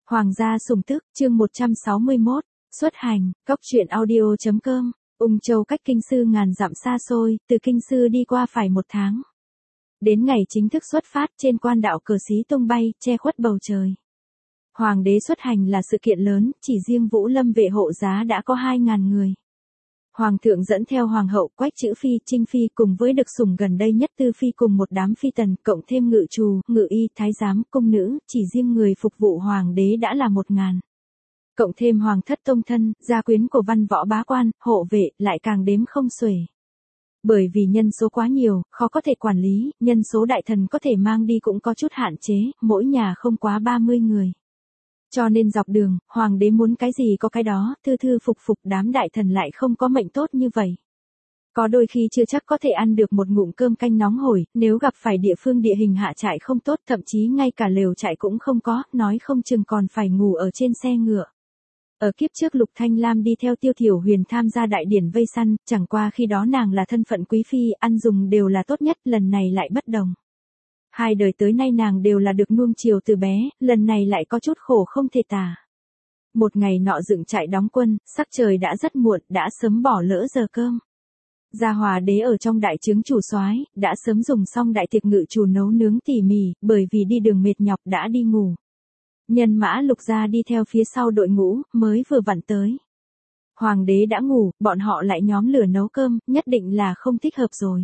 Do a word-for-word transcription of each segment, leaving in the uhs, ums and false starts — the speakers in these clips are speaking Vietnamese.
Hoàng gia sủng tức, chương một trăm sáu mươi mốt, xuất hành, cóc truyện audio chấm com, Ung Châu cách Kinh Sư ngàn dặm xa xôi, từ Kinh Sư đi qua phải một tháng. Đến ngày chính thức xuất phát, trên quan đạo cờ xí tung bay, che khuất bầu trời. Hoàng đế xuất hành là sự kiện lớn, chỉ riêng Vũ Lâm vệ hộ giá đã có hai ngàn người. Hoàng thượng dẫn theo hoàng hậu, Quách Chữ Phi, Trinh Phi cùng với được sủng gần đây nhất Tư Phi cùng một đám phi tần, cộng thêm ngự trù, ngự y, thái giám, cung nữ, chỉ riêng người phục vụ hoàng đế đã là một ngàn. Cộng thêm hoàng thất tông thân, gia quyến của văn võ bá quan, hộ vệ, lại càng đếm không xuể. Bởi vì nhân số quá nhiều, khó có thể quản lý, nhân số đại thần có thể mang đi cũng có chút hạn chế, mỗi nhà không quá ba mươi người. Cho nên dọc đường, hoàng đế muốn cái gì có cái đó, thư thư phục phục, đám đại thần lại không có mệnh tốt như vậy. Có đôi khi chưa chắc có thể ăn được một ngụm cơm canh nóng hổi, nếu gặp phải địa phương địa hình hạ trại không tốt, thậm chí ngay cả lều trại cũng không có, nói không chừng còn phải ngủ ở trên xe ngựa. Ở kiếp trước Lục Thanh Lam đi theo Tiêu Thiểu Huyền tham gia đại điển vây săn, chẳng qua khi đó nàng là thân phận quý phi, ăn dùng đều là tốt nhất, lần này lại bất đồng. Hai đời tới nay nàng đều là được nuông chiều từ bé, lần này lại có chút khổ không thể tả. Một ngày nọ dựng trại đóng quân, sắc trời đã rất muộn, đã sớm bỏ lỡ giờ cơm. Gia Hòa đế ở trong đại trướng chủ soái, đã sớm dùng xong đại tiệc ngự chủ nấu nướng tỉ mỉ, bởi vì đi đường mệt nhọc đã đi ngủ. Nhân mã Lục gia đi theo phía sau đội ngũ, mới vừa vặn tới. Hoàng đế đã ngủ, bọn họ lại nhóm lửa nấu cơm, nhất định là không thích hợp rồi.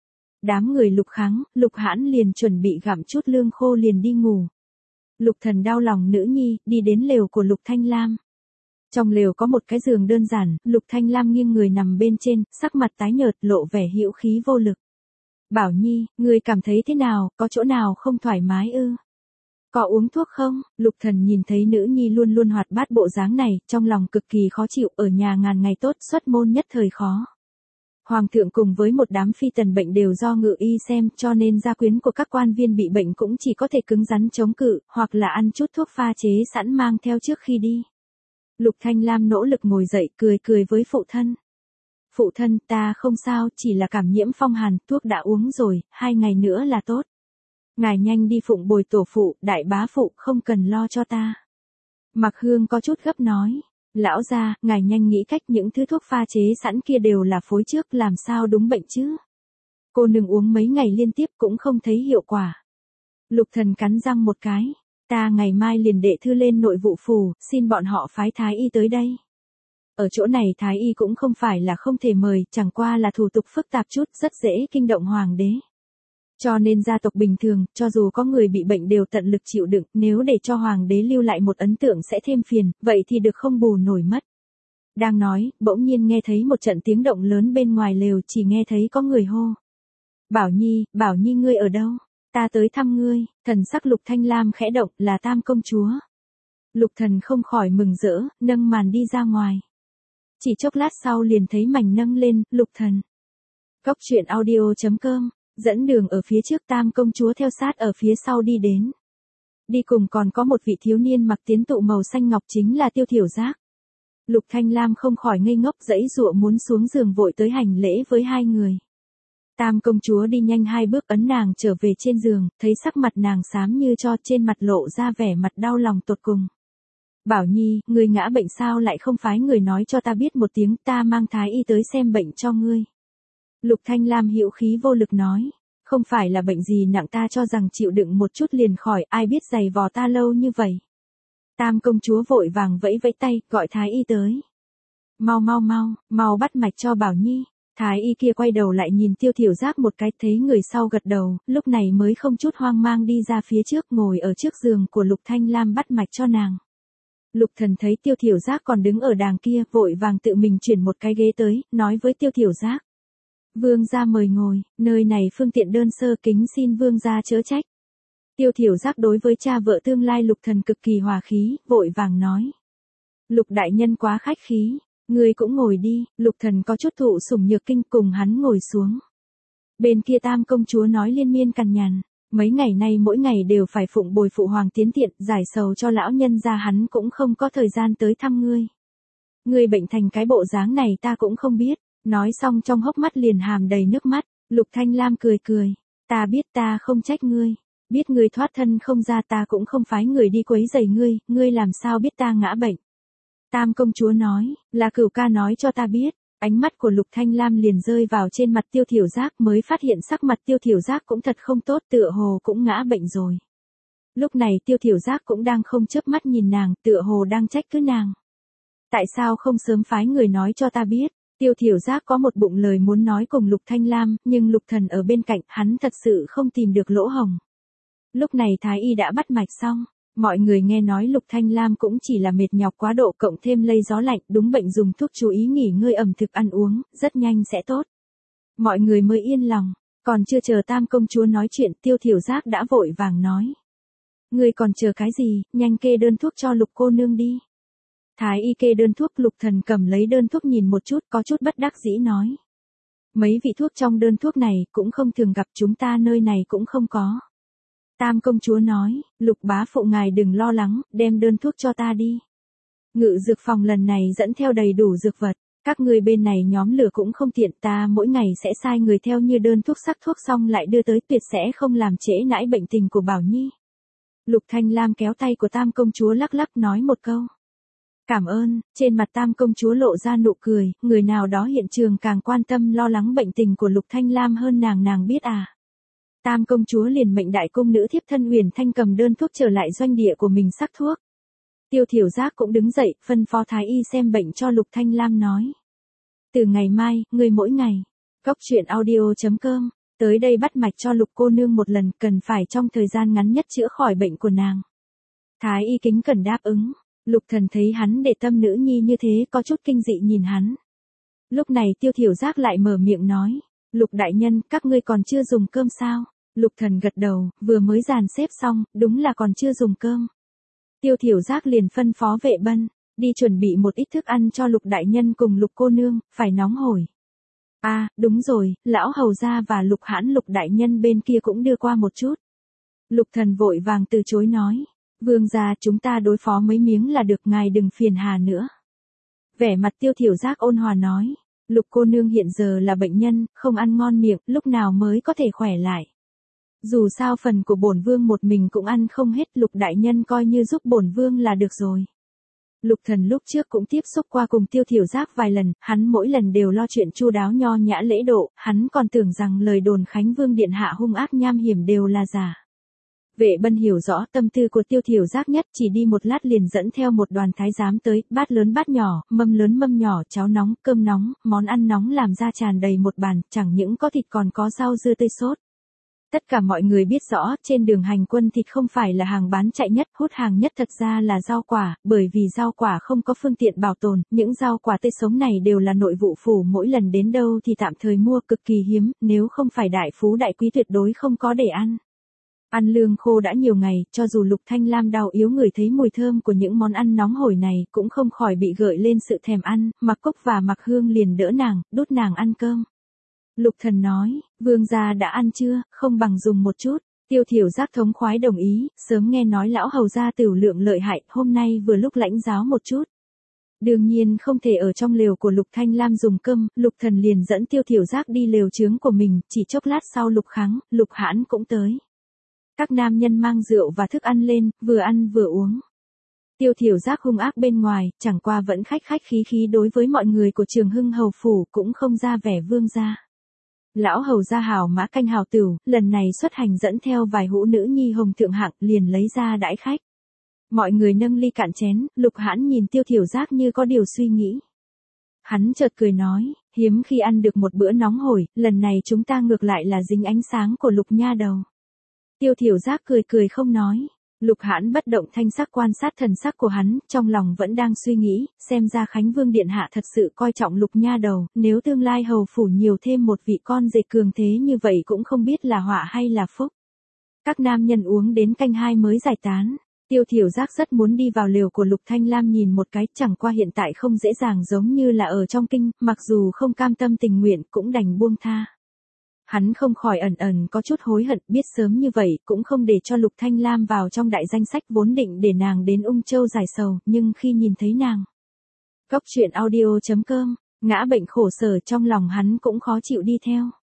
Đám người Lục Kháng, Lục Hãn liền chuẩn bị gặm chút lương khô liền đi ngủ. Lục Thần đau lòng nữ nhi, đi đến lều của Lục Thanh Lam. Trong lều có một cái giường đơn giản, Lục Thanh Lam nghiêng người nằm bên trên, sắc mặt tái nhợt, lộ vẻ hữu khí vô lực. Bảo Nhi, ngươi cảm thấy thế nào, có chỗ nào không thoải mái ư? Có uống thuốc không? Lục Thần nhìn thấy nữ nhi luôn luôn hoạt bát bộ dáng này, trong lòng cực kỳ khó chịu, ở nhà ngàn ngày tốt, xuất môn nhất thời khó. Hoàng thượng cùng với một đám phi tần bệnh đều do ngự y xem, cho nên gia quyến của các quan viên bị bệnh cũng chỉ có thể cứng rắn chống cự, hoặc là ăn chút thuốc pha chế sẵn mang theo trước khi đi. Lục Thanh Lam nỗ lực ngồi dậy, cười cười với phụ thân. Phụ thân, ta không sao, chỉ là cảm nhiễm phong hàn, thuốc đã uống rồi, hai ngày nữa là tốt. Ngài nhanh đi phụng bồi tổ phụ, đại bá phụ, không cần lo cho ta. Mặc Hương có chút gấp nói. Lão gia, ngài nhanh nghĩ cách, những thứ thuốc pha chế sẵn kia đều là phối trước, làm sao đúng bệnh chứ? Cô nương uống mấy ngày liên tiếp cũng không thấy hiệu quả. Lục Thần cắn răng một cái. Ta ngày mai liền đệ thư lên nội vụ phủ, xin bọn họ phái thái y tới đây. Ở chỗ này thái y cũng không phải là không thể mời, chẳng qua là thủ tục phức tạp chút, rất dễ kinh động hoàng đế. Cho nên gia tộc bình thường, cho dù có người bị bệnh đều tận lực chịu đựng, nếu để cho hoàng đế lưu lại một ấn tượng sẽ thêm phiền, vậy thì được không bù nổi mất. Đang nói, bỗng nhiên nghe thấy một trận tiếng động lớn bên ngoài lều, chỉ nghe thấy có người hô. Bảo Nhi, Bảo Nhi ngươi ở đâu? Ta tới thăm ngươi. Thần sắc Lục Thanh Lam khẽ động, là Tam công chúa. Lục Thần không khỏi mừng rỡ, nâng màn đi ra ngoài. Chỉ chốc lát sau liền thấy mảnh nâng lên, Lục Thần. Cóc truyện audio chấm com, dẫn đường ở phía trước, Tam công chúa theo sát ở phía sau đi đến. Đi cùng còn có một vị thiếu niên mặc tiến tụ màu xanh ngọc, chính là Tiêu Thiểu Giác. Lục Thanh Lam không khỏi ngây ngốc, giãy giụa muốn xuống giường vội tới hành lễ với hai người. Tam công chúa đi nhanh hai bước ấn nàng trở về trên giường, thấy sắc mặt nàng xám như tro, trên mặt lộ ra vẻ mặt đau lòng tột cùng. Bảo Nhi, ngươi ngã bệnh sao lại không phái người nói cho ta biết một tiếng, ta mang thái y tới xem bệnh cho ngươi. Lục Thanh Lam hữu khí vô lực nói, không phải là bệnh gì nặng, ta cho rằng chịu đựng một chút liền khỏi, ai biết giày vò ta lâu như vậy. Tam công chúa vội vàng vẫy vẫy tay, gọi thái y tới. Mau mau mau, mau bắt mạch cho Bảo Nhi. Thái y kia quay đầu lại nhìn Tiêu Thiểu Giác một cái, thấy người sau gật đầu, lúc này mới không chút hoang mang đi ra phía trước, ngồi ở trước giường của Lục Thanh Lam bắt mạch cho nàng. Lục Thần thấy Tiêu Thiểu Giác còn đứng ở đàng kia, vội vàng tự mình chuyển một cái ghế tới, nói với Tiêu Thiểu Giác. Vương gia mời ngồi, nơi này phương tiện đơn sơ, kính xin vương gia chớ trách. Tiêu Thiểu Giác đối với cha vợ tương lai Lục Thần cực kỳ hòa khí, vội vàng nói. Lục đại nhân quá khách khí, ngươi cũng ngồi đi. Lục Thần có chút thụ sủng nhược kinh, cùng hắn ngồi xuống. Bên kia Tam công chúa nói liên miên cằn nhằn, mấy ngày nay mỗi ngày đều phải phụng bồi phụ hoàng tiến tiện, giải sầu cho lão nhân gia, hắn cũng không có thời gian tới thăm ngươi. Ngươi bệnh thành cái bộ dáng này ta cũng không biết. Nói xong trong hốc mắt liền hàm đầy nước mắt. Lục Thanh Lam cười cười. Ta biết, ta không trách ngươi. Biết ngươi thoát thân không ra ta cũng không phái người đi quấy rầy ngươi, ngươi làm sao biết ta ngã bệnh. Tam công chúa nói, là Cửu ca nói cho ta biết. Ánh mắt của Lục Thanh Lam liền rơi vào trên mặt Tiêu Thiểu Giác, mới phát hiện sắc mặt Tiêu Thiểu Giác cũng thật không tốt, tựa hồ cũng ngã bệnh rồi. Lúc này Tiêu Thiểu Giác cũng đang không chớp mắt nhìn nàng, tựa hồ đang trách cứ nàng. Tại sao không sớm phái người nói cho ta biết? Tiêu Thiểu Giác có một bụng lời muốn nói cùng Lục Thanh Lam, nhưng Lục Thần ở bên cạnh, hắn thật sự không tìm được lỗ hổng. Lúc này Thái y đã bắt mạch xong, mọi người nghe nói Lục Thanh Lam cũng chỉ là mệt nhọc quá độ cộng thêm lây gió lạnh, đúng bệnh dùng thuốc chú ý nghỉ ngơi ẩm thực ăn uống, rất nhanh sẽ tốt. Mọi người mới yên lòng, còn chưa chờ Tam công chúa nói chuyện, Tiêu Thiểu Giác đã vội vàng nói. Ngươi còn chờ cái gì, nhanh kê đơn thuốc cho Lục cô nương đi. Thái y kê đơn thuốc, Lục Thần cầm lấy đơn thuốc nhìn một chút, có chút bất đắc dĩ nói. Mấy vị thuốc trong đơn thuốc này cũng không thường gặp, chúng ta nơi này cũng không có. Tam công chúa nói, Lục bá phụ ngài đừng lo lắng, đem đơn thuốc cho ta đi. Ngự dược phòng lần này dẫn theo đầy đủ dược vật, các người bên này nhóm lửa cũng không tiện, ta mỗi ngày sẽ sai người theo như đơn thuốc sắc thuốc xong lại đưa tới, tuyệt sẽ không làm trễ nãi bệnh tình của Bảo Nhi. Lục Thanh Lam kéo tay của Tam công chúa lắc lắc nói một câu. Cảm ơn, trên mặt Tam công chúa lộ ra nụ cười, người nào đó hiện trường càng quan tâm lo lắng bệnh tình của Lục Thanh Lam hơn nàng nàng biết à. Tam công chúa liền mệnh đại cung nữ thiếp thân Huyền Thanh cầm đơn thuốc trở lại doanh địa của mình sắc thuốc. Tiêu Thiểu Giác cũng đứng dậy, phân phó thái y xem bệnh cho Lục Thanh Lam nói. Từ ngày mai, ngươi mỗi ngày, Cốc truyện audio chấm com, tới đây bắt mạch cho Lục cô nương một lần, cần phải trong thời gian ngắn nhất chữa khỏi bệnh của nàng. Thái y kính cẩn đáp ứng, Lục Thần thấy hắn để tâm nữ nhi như thế có chút kinh dị nhìn hắn. Lúc này Tiêu Thiểu Giác lại mở miệng nói, Lục đại nhân, các ngươi còn chưa dùng cơm sao? Lục Thần gật đầu, vừa mới dàn xếp xong, đúng là còn chưa dùng cơm. Tiêu Thiểu Giác liền phân phó vệ bân, đi chuẩn bị một ít thức ăn cho Lục đại nhân cùng Lục cô nương, phải nóng hổi. À, đúng rồi, lão hầu gia và Lục hãn Lục đại nhân bên kia cũng đưa qua một chút. Lục Thần vội vàng từ chối nói, vương gia chúng ta đối phó mấy miếng là được, ngài đừng phiền hà nữa. Vẻ mặt Tiêu Thiểu Giác ôn hòa nói, Lục cô nương hiện giờ là bệnh nhân, không ăn ngon miệng, lúc nào mới có thể khỏe lại. Dù sao phần của bổn vương một mình cũng ăn không hết, Lục đại nhân coi như giúp bổn vương là được rồi. Lục Thần lúc trước cũng tiếp xúc qua cùng Tiêu Thiểu Giác vài lần, hắn mỗi lần đều lo chuyện chu đáo nho nhã lễ độ, hắn còn tưởng rằng lời đồn Khánh Vương điện hạ hung ác nham hiểm đều là giả. Vệ bân hiểu rõ tâm tư của Tiêu Thiểu Giác nhất, chỉ đi một lát liền dẫn theo một đoàn thái giám tới, bát lớn bát nhỏ, mâm lớn mâm nhỏ, cháo nóng, cơm nóng, món ăn nóng làm ra tràn đầy một bàn, chẳng những có thịt còn có rau dưa tươi sốt. Tất cả mọi người biết rõ, trên đường hành quân thịt không phải là hàng bán chạy nhất, hút hàng nhất thật ra là rau quả, bởi vì rau quả không có phương tiện bảo tồn, những rau quả tươi sống này đều là nội vụ phủ mỗi lần đến đâu thì tạm thời mua, cực kỳ hiếm, nếu không phải đại phú đại quý tuyệt đối không có để ăn. Ăn lương khô đã nhiều ngày, cho dù Lục Thanh Lam đau yếu ngửi thấy mùi thơm của những món ăn nóng hổi này, cũng không khỏi bị gợi lên sự thèm ăn, Mặc Cốc và Mặc Hương liền đỡ nàng, đút nàng ăn cơm. Lục Thần nói, vương gia đã ăn chưa, không bằng dùng một chút. Tiêu Thiểu Giác thống khoái đồng ý, sớm nghe nói lão hầu gia tửu lượng lợi hại, hôm nay vừa lúc lãnh giáo một chút. Đương nhiên không thể ở trong lều của Lục Thanh Lam dùng cơm, Lục Thần liền dẫn Tiêu Thiểu Giác đi lều trướng của mình, chỉ chốc lát sau Lục Kháng, Lục Hãn cũng tới. Các nam nhân mang rượu và thức ăn lên, vừa ăn vừa uống. Tiêu Thiểu Giác hung ác bên ngoài, chẳng qua vẫn khách khách khí khí đối với mọi người của Trường Hưng hầu phủ, cũng không ra vẻ vương gia. Lão hầu gia hào mã canh hào tửu, lần này xuất hành dẫn theo vài hũ nữ nhi hồng thượng hạng, liền lấy ra đãi khách. Mọi người nâng ly cạn chén, Lục Hãn nhìn Tiêu Thiểu Giác như có điều suy nghĩ. Hắn chợt cười nói, hiếm khi ăn được một bữa nóng hổi, lần này chúng ta ngược lại là dính ánh sáng của Lục nha đầu. Tiêu Thiểu Giác cười cười không nói. Lục Hãn bất động thanh sắc quan sát thần sắc của hắn, trong lòng vẫn đang suy nghĩ, xem ra Khánh Vương điện hạ thật sự coi trọng Lục nha đầu, nếu tương lai hầu phủ nhiều thêm một vị con rể cường thế như vậy cũng không biết là họa hay là phúc. Các nam nhân uống đến canh hai mới giải tán. Tiêu Thiểu Giác rất muốn đi vào lều của Lục Thanh Lam nhìn một cái, chẳng qua hiện tại không dễ dàng giống như là ở trong kinh, mặc dù không cam tâm tình nguyện cũng đành buông tha. Hắn không khỏi ẩn ẩn có chút hối hận, biết sớm như vậy cũng không để cho Lục Thanh Lam vào trong đại danh sách, vốn định để nàng đến Ung Châu giải sầu, nhưng khi nhìn thấy nàng. Cốc truyện audio chấm com, ngã bệnh khổ sở, trong lòng hắn cũng khó chịu đi theo.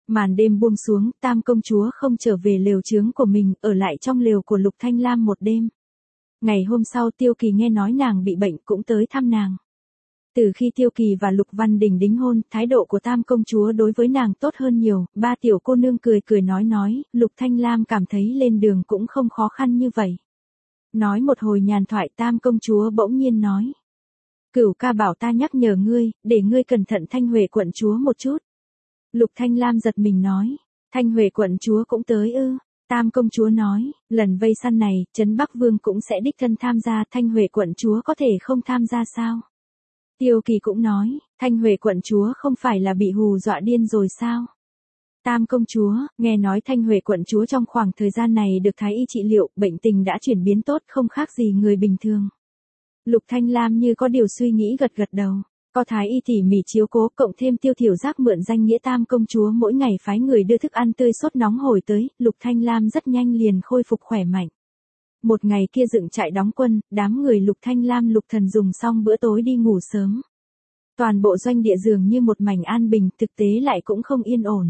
Màn đêm buông xuống, Tam công chúa không trở về lều trướng của mình, ở lại trong lều của Lục Thanh Lam một đêm. Ngày hôm sau Tiêu Kỳ nghe nói nàng bị bệnh cũng tới thăm nàng. Từ khi Tiêu Kỳ và Lục Văn Đình đính hôn, thái độ của Tam công chúa đối với nàng tốt hơn nhiều, ba tiểu cô nương cười cười nói nói, Lục Thanh Lam cảm thấy lên đường cũng không khó khăn như vậy. Nói một hồi nhàn thoại Tam công chúa bỗng nhiên nói. Cửu ca bảo ta nhắc nhở ngươi, để ngươi cẩn thận Thanh Huệ quận chúa một chút. Lục Thanh Lam giật mình nói, Thanh Huệ quận chúa cũng tới ư. Tam công chúa nói, lần vây săn này, Trấn Bắc Vương cũng sẽ đích thân tham gia, Thanh Huệ quận chúa có thể không tham gia sao? Tiêu Kỳ cũng nói, Thanh Huệ quận chúa không phải là bị hù dọa điên rồi sao? Tam công chúa, nghe nói Thanh Huệ quận chúa trong khoảng thời gian này được thái y trị liệu, bệnh tình đã chuyển biến tốt không khác gì người bình thường. Lục Thanh Lam như có điều suy nghĩ gật gật đầu. Có thái y tỉ mỉ chiếu cố cộng thêm Tiêu Thiểu Giác mượn danh nghĩa Tam công chúa mỗi ngày phái người đưa thức ăn tươi sốt nóng hổi tới, Lục Thanh Lam rất nhanh liền khôi phục khỏe mạnh. Một ngày kia dựng trại đóng quân, đám người Lục Thanh Lam Lục Thần dùng xong bữa tối đi ngủ sớm. Toàn bộ doanh địa dường như một mảnh an bình, thực tế lại cũng không yên ổn.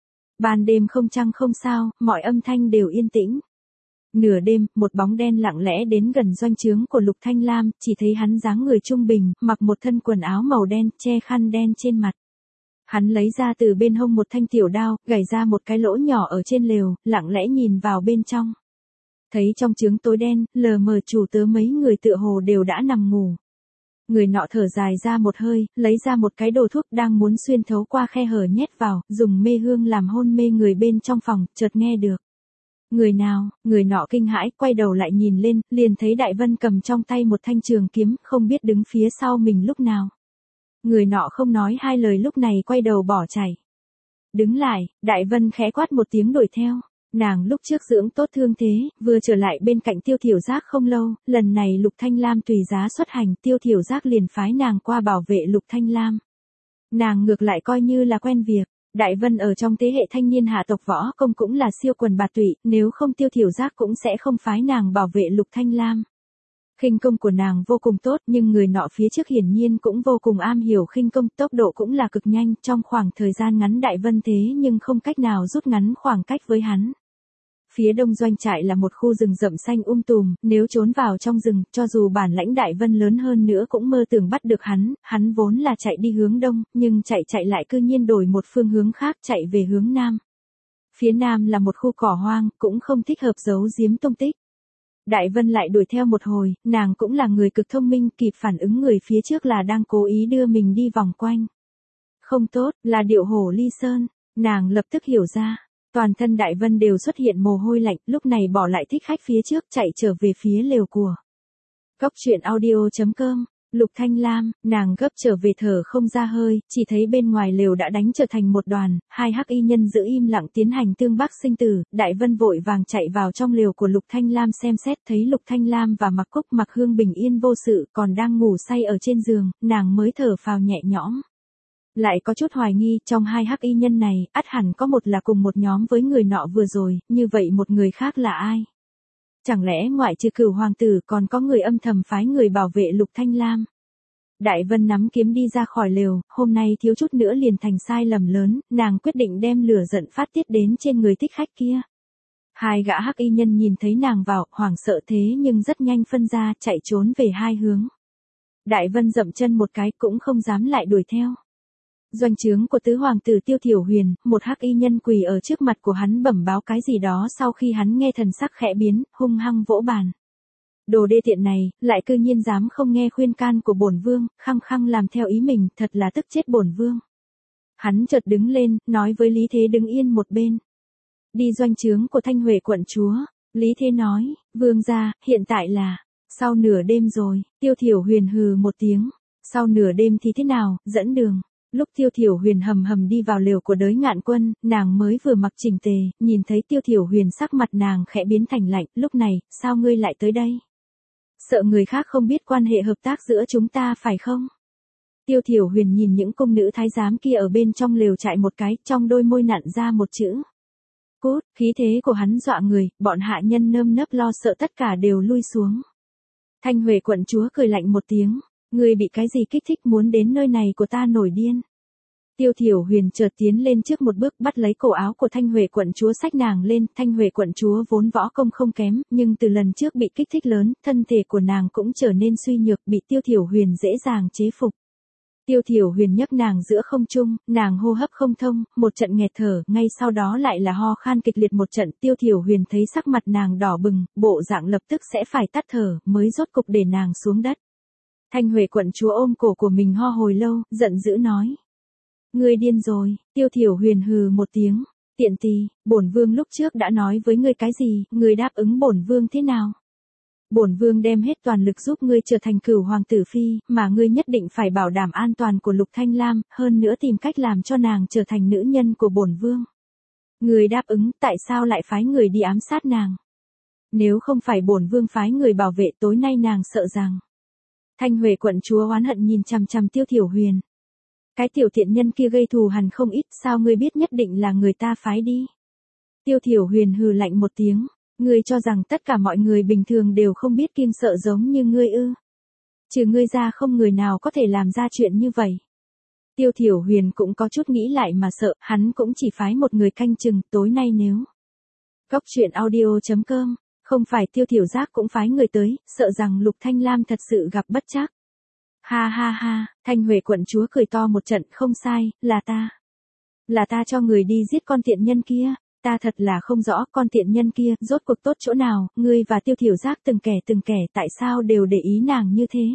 Ban đêm không trăng không sao, mọi âm thanh đều yên tĩnh. Nửa đêm, một bóng đen lặng lẽ đến gần doanh trướng của Lục Thanh Lam, chỉ thấy hắn dáng người trung bình, mặc một thân quần áo màu đen, che khăn đen trên mặt. Hắn lấy ra từ bên hông một thanh tiểu đao, gảy ra một cái lỗ nhỏ ở trên lều, lặng lẽ nhìn vào bên trong. Thấy trong trướng tối đen, lờ mờ chủ tớ mấy người tựa hồ đều đã nằm ngủ. Người nọ thở dài ra một hơi, lấy ra một cái đồ thuốc đang muốn xuyên thấu qua khe hở nhét vào, dùng mê hương làm hôn mê người bên trong phòng, chợt nghe được. Người nào, người nọ kinh hãi, quay đầu lại nhìn lên, liền thấy Đại Vân cầm trong tay một thanh trường kiếm, không biết đứng phía sau mình lúc nào. Người nọ không nói hai lời lúc này quay đầu bỏ chạy. Đứng lại, Đại Vân khẽ quát một tiếng đuổi theo. Nàng lúc trước dưỡng tốt thương thế, vừa trở lại bên cạnh Tiêu Thiểu Giác không lâu, lần này Lục Thanh Lam tùy giá xuất hành, Tiêu Thiểu Giác liền phái nàng qua bảo vệ Lục Thanh Lam. Nàng ngược lại coi như là quen việc. Đại Vân ở trong thế hệ thanh niên hạ tộc võ công cũng là siêu quần bạt tụy, nếu không Tiêu Thiểu Giác cũng sẽ không phái nàng bảo vệ Lục Thanh Lam. Khinh công của nàng vô cùng tốt, nhưng người nọ phía trước hiển nhiên cũng vô cùng am hiểu khinh công, tốc độ cũng là cực nhanh, trong khoảng thời gian ngắn Đại Vân thế nhưng không cách nào rút ngắn khoảng cách với hắn. Phía đông doanh trại là một khu rừng rậm xanh um tùm, nếu trốn vào trong rừng, cho dù bản lãnh Đại Vân lớn hơn nữa cũng mơ tưởng bắt được hắn, hắn vốn là chạy đi hướng đông, nhưng chạy chạy lại cư nhiên đổi một phương hướng khác chạy về hướng nam. Phía nam là một khu cỏ hoang, cũng không thích hợp giấu giếm tung tích. Đại Vân lại đuổi theo một hồi, nàng cũng là người cực thông minh, kịp phản ứng người phía trước là đang cố ý đưa mình đi vòng quanh. Không tốt, là điệu hổ ly sơn, nàng lập tức hiểu ra. Toàn thân Đại Vân đều xuất hiện mồ hôi lạnh, lúc này bỏ lại thích khách phía trước chạy trở về phía lều của. Cốc truyện audio chấm com, Lục Thanh Lam, nàng gấp trở về thở không ra hơi, chỉ thấy bên ngoài lều đã đánh trở thành một đoàn, hai hắc y nhân giữ im lặng tiến hành tương bác sinh tử, Đại Vân vội vàng chạy vào trong lều của Lục Thanh Lam xem xét thấy Lục Thanh Lam và Mặc Cúc Mặc Hương bình yên vô sự còn đang ngủ say ở trên giường, nàng mới thở phào nhẹ nhõm. Lại có chút hoài nghi, trong hai hắc y nhân này, ắt hẳn có một là cùng một nhóm với người nọ vừa rồi, như vậy một người khác là ai? Chẳng lẽ ngoại trừ Cửu hoàng tử còn có người âm thầm phái người bảo vệ Lục Thanh Lam? Đại Vân nắm kiếm đi ra khỏi lều, hôm nay thiếu chút nữa liền thành sai lầm lớn, nàng quyết định đem lửa giận phát tiết đến trên người thích khách kia. Hai gã hắc y nhân nhìn thấy nàng vào, hoảng sợ thế nhưng rất nhanh phân ra, chạy trốn về hai hướng. Đại Vân dậm chân một cái cũng không dám lại đuổi theo. Doanh trướng của tứ hoàng tử Tiêu Thiểu Huyền, một hắc y nhân quỳ ở trước mặt của hắn bẩm báo cái gì đó sau khi hắn nghe thần sắc khẽ biến, hung hăng vỗ bàn. Đồ đê tiện này, lại cư nhiên dám không nghe khuyên can của bổn vương, khăng khăng làm theo ý mình, thật là tức chết bổn vương. Hắn chợt đứng lên, nói với Lý Thế đứng yên một bên. Đi doanh trướng của Thanh Huệ quận chúa, Lý Thế nói, vương gia, hiện tại là, sau nửa đêm rồi, Tiêu Thiểu Huyền hừ một tiếng, sau nửa đêm thì thế nào, dẫn đường. Lúc Tiêu Thiểu Huyền hầm hầm đi vào lều của Đới Ngạn Quân, nàng mới vừa mặc chỉnh tề, nhìn thấy Tiêu Thiểu Huyền sắc mặt nàng khẽ biến thành lạnh, lúc này, sao ngươi lại tới đây? Sợ người khác không biết quan hệ hợp tác giữa chúng ta phải không? Tiêu Thiểu Huyền nhìn những cung nữ thái giám kia ở bên trong lều chạy một cái, trong đôi môi nặn ra một chữ. Cút, khí thế của hắn dọa người, bọn hạ nhân nơm nớp lo sợ tất cả đều lui xuống. Thanh Huệ quận chúa cười lạnh một tiếng. Ngươi bị cái gì kích thích muốn đến nơi này của ta nổi điên? Tiêu Thiểu Huyền chợt tiến lên trước một bước bắt lấy cổ áo của Thanh Huệ quận chúa xách nàng lên, Thanh Huệ quận chúa vốn võ công không kém, nhưng từ lần trước bị kích thích lớn, thân thể của nàng cũng trở nên suy nhược, bị Tiêu Thiểu Huyền dễ dàng chế phục. Tiêu Thiểu Huyền nhấc nàng giữa không trung, nàng hô hấp không thông, một trận nghẹt thở, ngay sau đó lại là ho khan kịch liệt một trận. Tiêu Thiểu Huyền thấy sắc mặt nàng đỏ bừng, bộ dạng lập tức sẽ phải tắt thở, mới rốt cục để nàng xuống đất. Thanh Huệ quận chúa ôm cổ của mình ho hồi lâu, giận dữ nói. Ngươi điên rồi. Tiêu Thiểu Huyền hừ một tiếng, tiện tỳ, bổn vương lúc trước đã nói với ngươi cái gì, ngươi đáp ứng bổn vương thế nào? Bổn vương đem hết toàn lực giúp ngươi trở thành cửu hoàng tử phi, mà ngươi nhất định phải bảo đảm an toàn của Lục Thanh Lam, hơn nữa tìm cách làm cho nàng trở thành nữ nhân của bổn vương. Ngươi đáp ứng, tại sao lại phái người đi ám sát nàng? Nếu không phải bổn vương phái người bảo vệ, tối nay nàng sợ rằng. Thanh Huệ quận chúa oán hận nhìn chằm chằm Tiêu Thiểu Huyền. Cái tiểu thiện nhân kia gây thù hằn không ít, sao ngươi biết nhất định là người ta phái đi? Tiêu Thiểu Huyền hừ lạnh một tiếng, ngươi cho rằng tất cả mọi người bình thường đều không biết kiêng sợ giống như ngươi ư? Trừ ngươi ra không người nào có thể làm ra chuyện như vậy. Tiêu Thiểu Huyền cũng có chút nghĩ lại mà sợ, hắn cũng chỉ phái một người canh chừng, tối nay nếu. Cốc truyện audio chấm com, không phải Tiêu Thiểu Giác cũng phái người tới, sợ rằng Lục Thanh Lam thật sự gặp bất trắc. Ha ha ha, Thanh Huệ quận chúa cười to một trận, không sai, là ta. Là ta cho người đi giết con tiện nhân kia, ta thật là không rõ con tiện nhân kia, rốt cuộc tốt chỗ nào, ngươi và Tiêu Thiểu Giác từng kẻ từng kẻ tại sao đều để ý nàng như thế.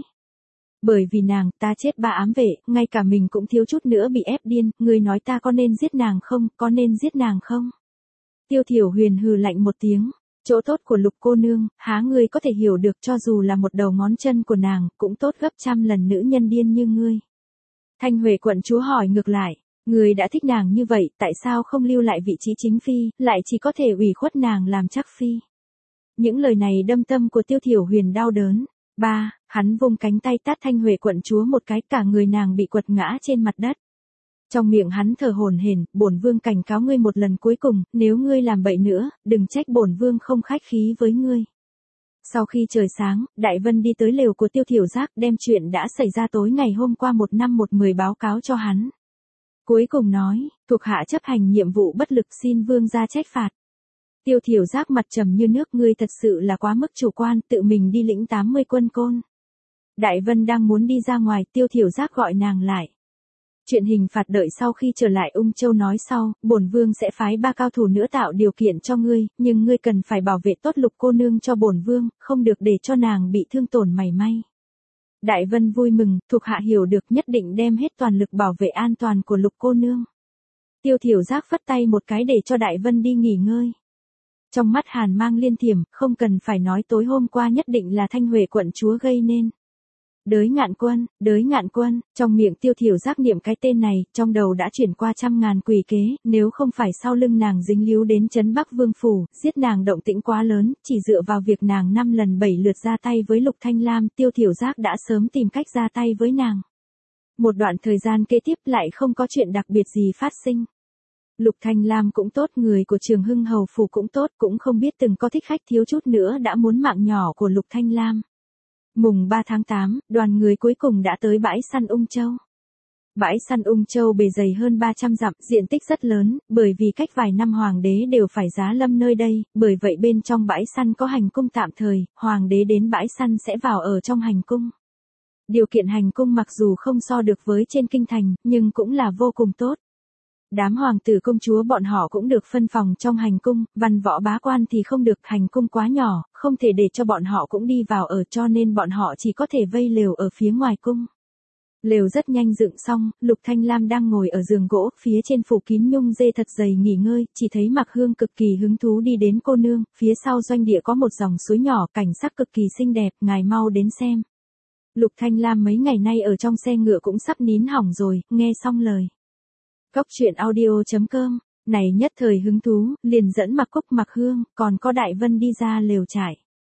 Bởi vì nàng, ta chết ba ám vệ, ngay cả mình cũng thiếu chút nữa bị ép điên, ngươi nói ta có nên giết nàng không, có nên giết nàng không? Tiêu Thiểu Huyền hừ lạnh một tiếng. Chỗ tốt của Lục cô nương, há ngươi có thể hiểu được, cho dù là một đầu ngón chân của nàng, cũng tốt gấp trăm lần nữ nhân điên như ngươi. Thanh Huệ quận chúa hỏi ngược lại, ngươi đã thích nàng như vậy, tại sao không lưu lại vị trí chính phi, lại chỉ có thể ủy khuất nàng làm chắc phi? Những lời này đâm tâm của Tiêu Thiểu Huyền đau đớn. Ba, hắn vung cánh tay tát Thanh Huệ quận chúa một cái, cả người nàng bị quật ngã trên mặt đất. Trong miệng hắn thở hổn hển, bổn vương cảnh cáo ngươi một lần cuối cùng, nếu ngươi làm bậy nữa, đừng trách bổn vương không khách khí với ngươi. Sau khi trời sáng, Đại Vân đi tới lều của Tiêu Thiểu Giác, đem chuyện đã xảy ra tối ngày hôm qua một năm một mười báo cáo cho hắn. Cuối cùng nói, thuộc hạ chấp hành nhiệm vụ bất lực, xin vương gia trách phạt. Tiêu Thiểu Giác mặt trầm như nước, ngươi thật sự là quá mức chủ quan, tự mình đi lĩnh tám mươi quân côn. Đại Vân đang muốn đi ra ngoài, Tiêu Thiểu Giác gọi nàng lại. Chuyện hình phạt đợi sau khi trở lại Ung Châu nói sau, bổn vương sẽ phái ba cao thủ nữa tạo điều kiện cho ngươi, nhưng ngươi cần phải bảo vệ tốt Lục cô nương cho bổn vương, không được để cho nàng bị thương tổn mảy may. Đại Vân vui mừng, thuộc hạ hiểu được, nhất định đem hết toàn lực bảo vệ an toàn của Lục cô nương. Tiêu Thiểu Giác phất tay một cái để cho Đại Vân đi nghỉ ngơi. Trong mắt hàn mang liên thiểm, không cần phải nói tối hôm qua nhất định là Thanh Huệ quận chúa gây nên. Đới Ngạn Quân, Đới Ngạn Quân, trong miệng Tiêu Thiểu Giác niệm cái tên này, trong đầu đã chuyển qua trăm ngàn quỷ kế, nếu không phải sau lưng nàng dính líu đến trấn Bắc Vương phủ, giết nàng động tĩnh quá lớn, chỉ dựa vào việc nàng năm lần bảy lượt ra tay với Lục Thanh Lam, Tiêu Thiểu Giác đã sớm tìm cách ra tay với nàng. Một đoạn thời gian kế tiếp lại không có chuyện đặc biệt gì phát sinh. Lục Thanh Lam cũng tốt, người của Trường Hưng hầu phủ cũng tốt, cũng không biết từng có thích khách thiếu chút nữa đã muốn mạng nhỏ của Lục Thanh Lam. Mùng ba tháng tám, đoàn người cuối cùng đã tới bãi săn Ung Châu. Bãi săn Ung Châu bề dày hơn ba trăm dặm, diện tích rất lớn, bởi vì cách vài năm hoàng đế đều phải giá lâm nơi đây, bởi vậy bên trong bãi săn có hành cung tạm thời, hoàng đế đến bãi săn sẽ vào ở trong hành cung. Điều kiện hành cung mặc dù không so được với trên kinh thành, nhưng cũng là vô cùng tốt. Đám hoàng tử công chúa bọn họ cũng được phân phòng trong hành cung, văn võ bá quan thì không được, hành cung quá nhỏ, không thể để cho bọn họ cũng đi vào ở, cho nên bọn họ chỉ có thể vây lều ở phía ngoài cung. Lều rất nhanh dựng xong, Lục Thanh Lam đang ngồi ở giường gỗ, phía trên phủ kín nhung dê thật dày nghỉ ngơi, chỉ thấy Mạc Hương cực kỳ hứng thú đi đến, cô nương, phía sau doanh địa có một dòng suối nhỏ, cảnh sắc cực kỳ xinh đẹp, ngài mau đến xem. Lục Thanh Lam mấy ngày nay ở trong xe ngựa cũng sắp nín hỏng rồi, nghe xong lời. Cốc truyện audio chấm com, này nhất thời hứng thú, liền dẫn Mạc Cúc Mạc Hương, còn có Đại Vân đi ra lều trại.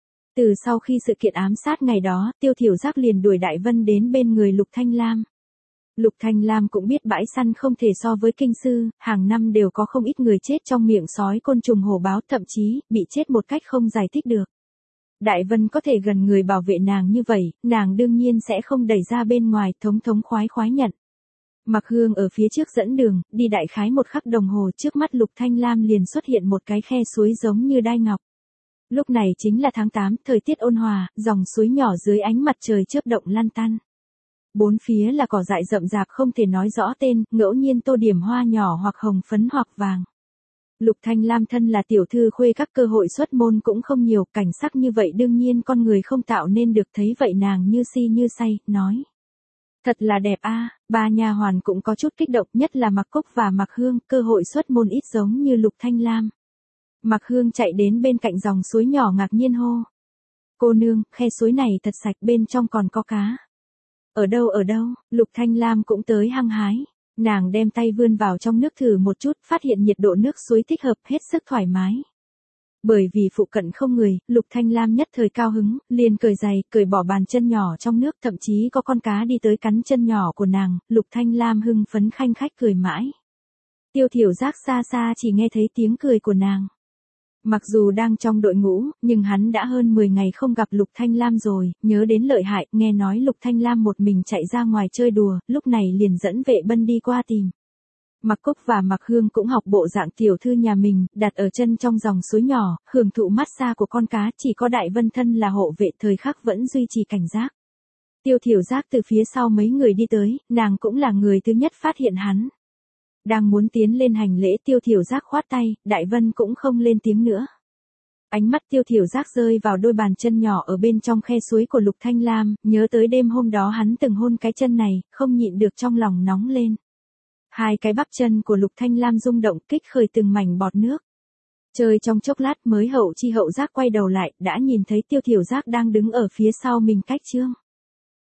Từ sau khi sự kiện ám sát ngày đó, Tiêu Thiểu Giác liền đuổi Đại Vân đến bên người Lục Thanh Lam. Lục Thanh Lam cũng biết bãi săn không thể so với kinh sư, hàng năm đều có không ít người chết trong miệng sói côn trùng hổ báo, thậm chí, bị chết một cách không giải thích được. Đại Vân có thể gần người bảo vệ nàng như vậy, nàng đương nhiên sẽ không đẩy ra bên ngoài, thống thống khoái khoái nhận. Mặc Hương ở phía trước dẫn đường, đi đại khái một khắc đồng hồ trước mắt Lục Thanh Lam liền xuất hiện một cái khe suối giống như đai ngọc. Lúc này chính là tháng tám, thời tiết ôn hòa, dòng suối nhỏ dưới ánh mặt trời chớp động lăn tăn. Bốn phía là cỏ dại rậm rạp không thể nói rõ tên, ngẫu nhiên tô điểm hoa nhỏ hoặc hồng phấn hoặc vàng. Lục Thanh Lam thân là tiểu thư khuê, các cơ hội xuất môn cũng không nhiều, cảnh sắc như vậy đương nhiên con người không tạo nên được, thấy vậy nàng như si như say, nói. Thật là đẹp a. Ba nha hoàn cũng có chút kích động, nhất là Mặc Cúc và Mặc Hương, cơ hội xuất môn ít giống như Lục Thanh Lam. Mặc Hương chạy đến bên cạnh dòng suối nhỏ ngạc nhiên hô. Cô nương, khe suối này thật sạch, bên trong còn có cá. Ở đâu ở đâu, Lục Thanh Lam cũng tới hăng hái. Nàng đem tay vươn vào trong nước thử một chút, phát hiện nhiệt độ nước suối thích hợp, hết sức thoải mái. Bởi vì phụ cận không người, Lục Thanh Lam nhất thời cao hứng, liền cởi giày, cởi bỏ bàn chân nhỏ trong nước, thậm chí có con cá đi tới cắn chân nhỏ của nàng, Lục Thanh Lam hưng phấn khanh khách cười mãi. Tiêu Thiểu Giác xa xa chỉ nghe thấy tiếng cười của nàng. Mặc dù đang trong đội ngũ, nhưng hắn đã hơn mười ngày không gặp Lục Thanh Lam rồi, nhớ đến lợi hại, nghe nói Lục Thanh Lam một mình chạy ra ngoài chơi đùa, lúc này liền dẫn vệ bân đi qua tìm. Mặc Cúc và Mặc Hương cũng học bộ dạng tiểu thư nhà mình, đặt ở chân trong dòng suối nhỏ, hưởng thụ massage của con cá, chỉ có Đại Vân thân là hộ vệ thời khắc vẫn duy trì cảnh giác. Tiêu Thiểu Giác từ phía sau mấy người đi tới, nàng cũng là người thứ nhất phát hiện hắn. Đang muốn tiến lên hành lễ, Tiêu Thiểu Giác khoát tay, Đại Vân cũng không lên tiếng nữa. Ánh mắt Tiêu Thiểu Giác rơi vào đôi bàn chân nhỏ ở bên trong khe suối của Lục Thanh Lam, nhớ tới đêm hôm đó hắn từng hôn cái chân này, không nhịn được trong lòng nóng lên. Hai cái bắp chân của Lục Thanh Lam rung động, kích khởi từng mảnh bọt nước. Chơi trong chốc lát mới hậu chi hậu giác quay đầu lại, đã nhìn thấy Tiêu Thiểu Giác đang đứng ở phía sau mình cách chương.